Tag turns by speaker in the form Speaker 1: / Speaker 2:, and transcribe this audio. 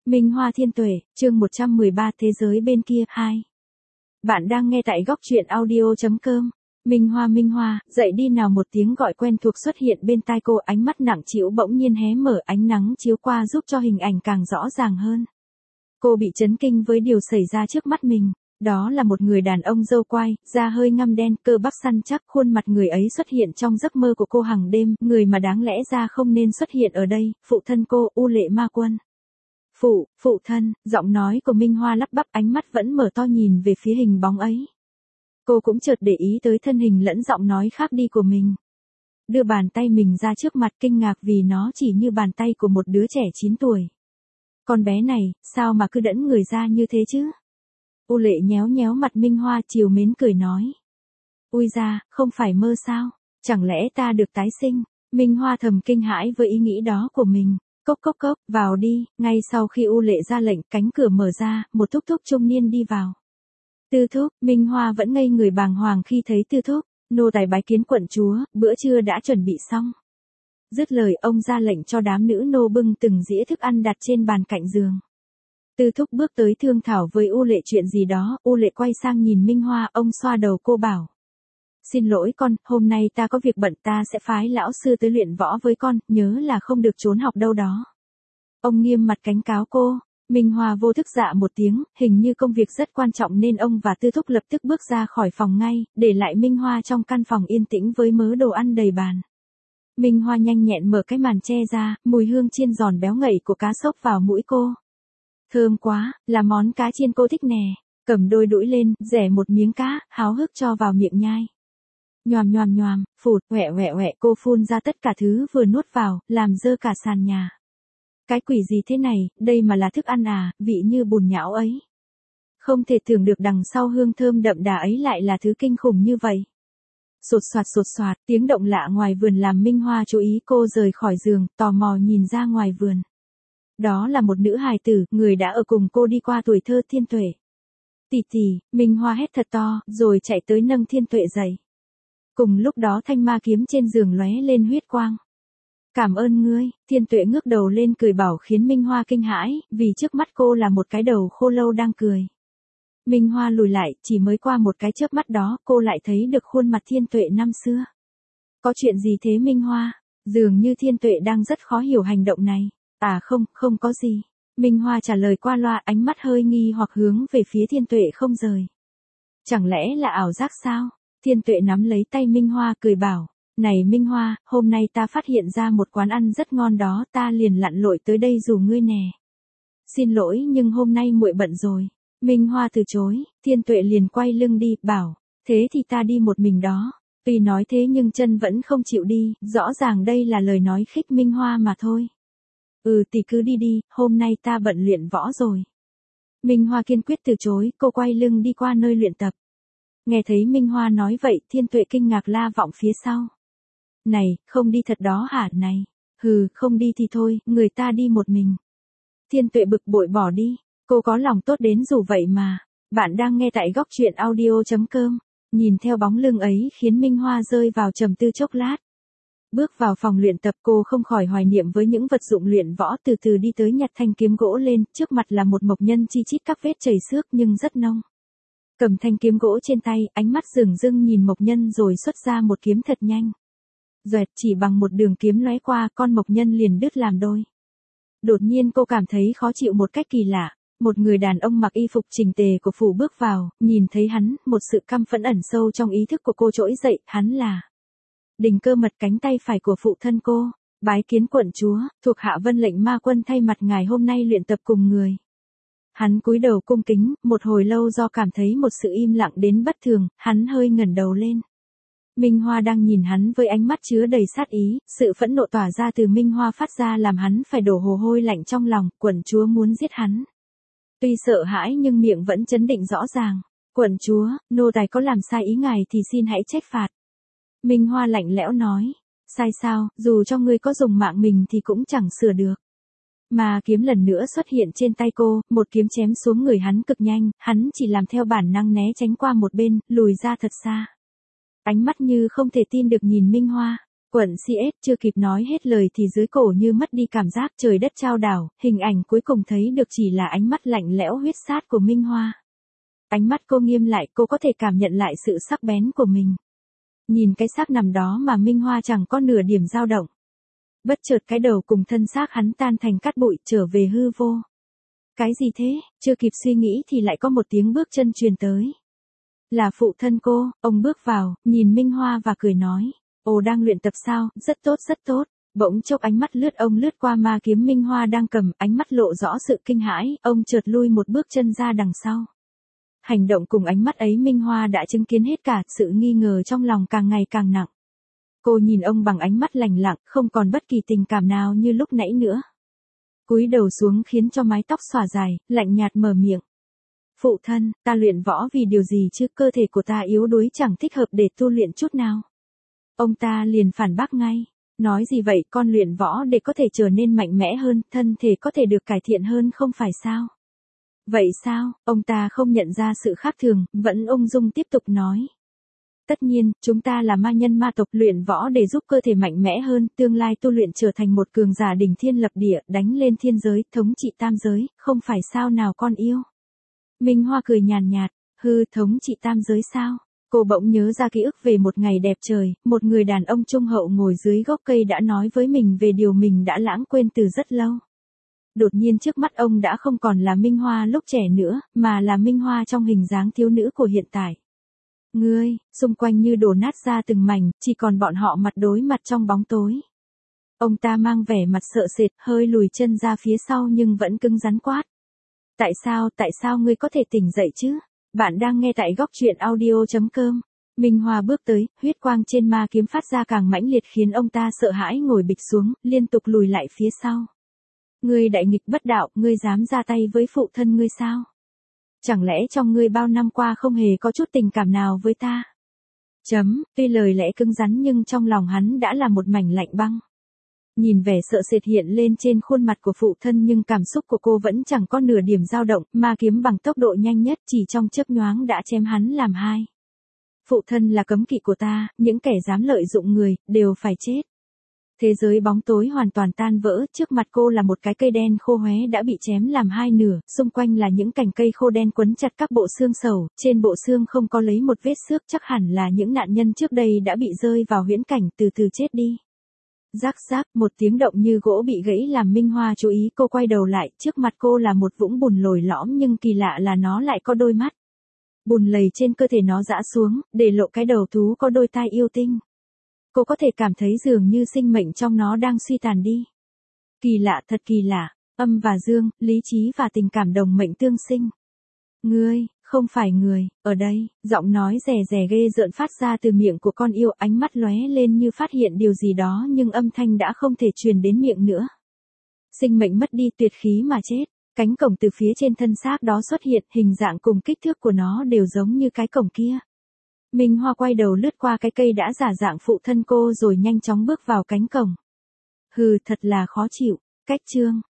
Speaker 1: Minh Hoa Thiên Tuệ, chương 113 Thế giới bên kia 2. Bạn đang nghe tại góc truyện audio.com. Minh Hoa, dậy đi nào, một tiếng gọi quen thuộc xuất hiện bên tai cô, ánh mắt nặng trĩu bỗng nhiên hé mở, ánh nắng chiếu qua giúp cho hình ảnh càng rõ ràng hơn. Cô bị chấn kinh với điều xảy ra trước mắt mình. Đó là một người đàn ông râu quai, da hơi ngăm đen, cơ bắp săn chắc, khuôn mặt người ấy xuất hiện trong giấc mơ của cô hàng đêm, người mà đáng lẽ ra không nên xuất hiện ở đây, phụ thân cô, U Lệ Ma Quân. Phụ thân, giọng nói của Minh Hoa lắp bắp, ánh mắt vẫn mở to nhìn về phía hình bóng ấy. Cô cũng chợt để ý tới thân hình lẫn giọng nói khác đi của mình. Đưa bàn tay mình ra trước mặt, kinh ngạc vì nó chỉ như bàn tay của một đứa trẻ 9 tuổi. Con bé này, sao mà cứ đẫn người ra như thế chứ? U Lệ nhéo nhéo mặt Minh Hoa, trìu mến cười nói. Ui da, không phải mơ sao? Chẳng lẽ ta được tái sinh? Minh Hoa thầm kinh hãi với ý nghĩ đó của mình. Cốc, vào đi. Ngay sau khi U Lệ ra lệnh, cánh cửa mở ra, một thúc thúc trung niên đi vào. Tư thúc, Minh Hoa vẫn ngây người bàng hoàng khi thấy tư thúc. Nô tài bái kiến quận chúa, bữa trưa đã chuẩn bị xong. Dứt lời, ông ra lệnh cho đám nữ nô bưng từng dĩa thức ăn đặt trên bàn cạnh giường. Tư thúc bước tới thương thảo với U Lệ chuyện gì đó, U Lệ quay sang nhìn Minh Hoa, ông xoa đầu cô bảo. Xin lỗi con, hôm nay ta có việc bận, ta sẽ phái lão sư tới luyện võ với con, nhớ là không được trốn học đâu đó. Ông nghiêm mặt cảnh cáo cô. Minh Hoa vô thức dạ một tiếng, hình như công việc rất quan trọng nên ông và tư thúc lập tức bước ra khỏi phòng ngay, để lại Minh Hoa trong căn phòng yên tĩnh với mớ đồ ăn đầy bàn. Minh Hoa nhanh nhẹn mở cái màn che ra, mùi hương chiên giòn béo ngậy của cá xốc vào mũi cô. Thơm quá, là món cá chiên cô thích nè. Cầm đôi đũi lên, rẻ một miếng cá, háo hức cho vào miệng nhai. Nhoàm, phụt, quẹ, cô phun ra tất cả thứ vừa nuốt vào, làm dơ cả sàn nhà. Cái quỷ gì thế này, đây mà là thức ăn à, vị như bùn nhão ấy. Không thể tưởng được đằng sau hương thơm đậm đà ấy lại là thứ kinh khủng như vậy. Sột soạt, tiếng động lạ ngoài vườn làm Minh Hoa chú ý, cô rời khỏi giường, tò mò nhìn ra ngoài vườn. Đó là một nữ hài tử, người đã ở cùng cô đi qua tuổi thơ. Thiên Tuệ. Tỷ, Minh Hoa hét thật to, rồi chạy tới nâng Thiên Tuệ dậy. Cùng lúc đó thanh ma kiếm trên giường lóe lên huyết quang. Cảm ơn ngươi, Thiên Tuệ ngước đầu lên cười bảo, khiến Minh Hoa kinh hãi, vì trước mắt cô là một cái đầu khô lâu đang cười. Minh Hoa lùi lại, chỉ mới qua một cái chớp mắt đó, cô lại thấy được khuôn mặt Thiên Tuệ năm xưa. Có chuyện gì thế Minh Hoa? Dường như Thiên Tuệ đang rất khó hiểu hành động này. À không có gì. Minh Hoa trả lời qua loa, ánh mắt hơi nghi hoặc hướng về phía Thiên Tuệ không rời. Chẳng lẽ là ảo giác sao? Thiên Tuệ nắm lấy tay Minh Hoa cười bảo. Này Minh Hoa, hôm nay ta phát hiện ra một quán ăn rất ngon đó, ta liền lặn lội tới đây rủ ngươi nè. Xin lỗi nhưng hôm nay muội bận rồi. Minh Hoa từ chối, Thiên Tuệ liền quay lưng đi, bảo. Thế thì ta đi một mình đó. Tuy nói thế nhưng chân vẫn không chịu đi, rõ ràng đây là lời nói khích Minh Hoa mà thôi. Thì cứ đi, hôm nay ta bận luyện võ rồi. Minh Hoa kiên quyết từ chối, cô quay lưng đi qua nơi luyện tập. Nghe thấy Minh Hoa nói vậy, Thiên Tuệ kinh ngạc la vọng phía sau. Này, không đi thật đó hả này? Không đi thì thôi, người ta đi một mình. Thiên Tuệ bực bội bỏ đi, cô có lòng tốt đến dù vậy mà. Bạn đang nghe tại góc truyện audio.com. Nhìn theo bóng lưng ấy khiến Minh Hoa rơi vào trầm tư chốc lát. Bước vào phòng luyện tập, cô không khỏi hoài niệm với những vật dụng luyện võ, từ từ đi tới nhặt thanh kiếm gỗ lên, trước mặt là một mộc nhân chi chít các vết chảy xước nhưng rất nông. Cầm thanh kiếm gỗ trên tay, ánh mắt dửng dưng nhìn mộc nhân rồi xuất ra một kiếm thật nhanh. Doẹt, chỉ bằng một đường kiếm lóe qua, con mộc nhân liền đứt làm đôi. Đột nhiên cô cảm thấy khó chịu một cách kỳ lạ. Một người đàn ông mặc y phục chỉnh tề của phủ bước vào, nhìn thấy hắn, một sự căm phẫn ẩn sâu trong ý thức của cô trỗi dậy, hắn là Đình Cơ Mật, cánh tay phải của phụ thân cô. Bái kiến quận chúa, thuộc hạ vân lệnh Ma Quân thay mặt ngài hôm nay luyện tập cùng người. Hắn cúi đầu cung kính, một hồi lâu do cảm thấy một sự im lặng đến bất thường, hắn hơi ngẩng đầu lên. Minh Hoa đang nhìn hắn với ánh mắt chứa đầy sát ý, sự phẫn nộ tỏa ra từ Minh Hoa phát ra làm hắn phải đổ mồ hôi lạnh trong lòng, quận chúa muốn giết hắn. Tuy sợ hãi nhưng miệng vẫn trấn định rõ ràng. Quận chúa, nô tài có làm sai ý ngài thì xin hãy trách phạt. Minh Hoa lạnh lẽo nói. Sai sao, dù cho ngươi có dùng mạng mình thì cũng chẳng sửa được. Mà kiếm lần nữa xuất hiện trên tay cô, một kiếm chém xuống người hắn cực nhanh, hắn chỉ làm theo bản năng né tránh qua một bên, lùi ra thật xa. Ánh mắt như không thể tin được nhìn Minh Hoa. Quận CS chưa kịp nói hết lời thì dưới cổ như mất đi cảm giác trời đất chao đảo, hình ảnh cuối cùng thấy được chỉ là ánh mắt lạnh lẽo huyết sát của Minh Hoa. Ánh mắt cô nghiêm lại, cô có thể cảm nhận lại sự sắc bén của mình. Nhìn cái xác nằm đó mà Minh Hoa chẳng có nửa điểm dao động. Bất chợt cái đầu cùng thân xác hắn tan thành cát bụi trở về hư vô. Cái gì thế? Chưa kịp suy nghĩ thì lại có một tiếng bước chân truyền tới. Là phụ thân cô, ông bước vào, nhìn Minh Hoa và cười nói. Ồ, đang luyện tập sao, rất tốt rất tốt. Bỗng chốc ánh mắt ông lướt qua ma kiếm Minh Hoa đang cầm, ánh mắt lộ rõ sự kinh hãi, ông chợt lui một bước chân ra đằng sau. Hành động cùng ánh mắt ấy Minh Hoa đã chứng kiến hết cả, sự nghi ngờ trong lòng càng ngày càng nặng. Cô nhìn ông bằng ánh mắt lạnh lặng, không còn bất kỳ tình cảm nào như lúc nãy nữa. Cúi đầu xuống khiến cho mái tóc xõa dài, lạnh nhạt mở miệng. Phụ thân, ta luyện võ vì điều gì chứ, cơ thể của ta yếu đuối chẳng thích hợp để tu luyện chút nào. Ông ta liền phản bác ngay. Nói gì vậy, con luyện võ để có thể trở nên mạnh mẽ hơn, thân thể có thể được cải thiện hơn không phải sao? Vậy sao, ông ta không nhận ra sự khác thường, vẫn ung dung tiếp tục nói. Tất nhiên, chúng ta là ma nhân ma tộc luyện võ để giúp cơ thể mạnh mẽ hơn, tương lai tu luyện trở thành một cường giả đỉnh thiên lập địa, đánh lên thiên giới, thống trị tam giới, không phải sao nào con yêu. Minh Hoa cười nhàn nhạt, thống trị tam giới sao? Cô bỗng nhớ ra ký ức về một ngày đẹp trời, một người đàn ông trung hậu ngồi dưới gốc cây đã nói với mình về điều mình đã lãng quên từ rất lâu. Đột nhiên trước mắt ông đã không còn là Minh Hoa lúc trẻ nữa, mà là Minh Hoa trong hình dáng thiếu nữ của hiện tại. Ngươi, xung quanh như đổ nát ra từng mảnh, chỉ còn bọn họ mặt đối mặt trong bóng tối. Ông ta mang vẻ mặt sợ sệt, hơi lùi chân ra phía sau nhưng vẫn cứng rắn quát. Tại sao ngươi có thể tỉnh dậy chứ? Bạn đang nghe tại góc truyện audio.com. Minh Hoa bước tới, huyết quang trên ma kiếm phát ra càng mãnh liệt khiến ông ta sợ hãi ngồi bịch xuống, liên tục lùi lại phía sau. Ngươi đại nghịch bất đạo, ngươi dám ra tay với phụ thân ngươi sao? Chẳng lẽ trong ngươi bao năm qua không hề có chút tình cảm nào với ta? Tuy lời lẽ cứng rắn nhưng trong lòng hắn đã là một mảnh lạnh băng. Nhìn vẻ sợ sệt hiện lên trên khuôn mặt của phụ thân nhưng cảm xúc của cô vẫn chẳng có nửa điểm dao động, ma kiếm bằng tốc độ nhanh nhất chỉ trong chớp nhoáng đã chém hắn làm hai. Phụ thân là cấm kỵ của ta, những kẻ dám lợi dụng người, đều phải chết. Thế giới bóng tối hoàn toàn tan vỡ, trước mặt cô là một cái cây đen khô héo đã bị chém làm hai nửa, xung quanh là những cành cây khô đen quấn chặt các bộ xương sầu, trên bộ xương không có lấy một vết xước, chắc hẳn là những nạn nhân trước đây đã bị rơi vào huyễn cảnh từ từ chết đi. Rắc rắc, một tiếng động như gỗ bị gãy làm Minh Hoa chú ý, cô quay đầu lại, trước mặt cô là một vũng bùn lồi lõm nhưng kỳ lạ là nó lại có đôi mắt. Bùn lầy trên cơ thể nó giã xuống, để lộ cái đầu thú có đôi tai yêu tinh. Cô có thể cảm thấy dường như sinh mệnh trong nó đang suy tàn đi. Kỳ lạ, thật kỳ lạ, âm và dương, lý trí và tình cảm đồng mệnh tương sinh. Ngươi, không phải người, ở đây, giọng nói rè rè ghê rợn phát ra từ miệng của con yêu, ánh mắt lóe lên như phát hiện điều gì đó nhưng âm thanh đã không thể truyền đến miệng nữa. Sinh mệnh mất đi, tuyệt khí mà chết. Cánh cổng từ phía trên thân xác đó xuất hiện, hình dạng cùng kích thước của nó đều giống như cái cổng kia. Minh Hoa quay đầu lướt qua cái cây đã giả dạng phụ thân cô rồi nhanh chóng bước vào cánh cổng. Thật là khó chịu. Cách chương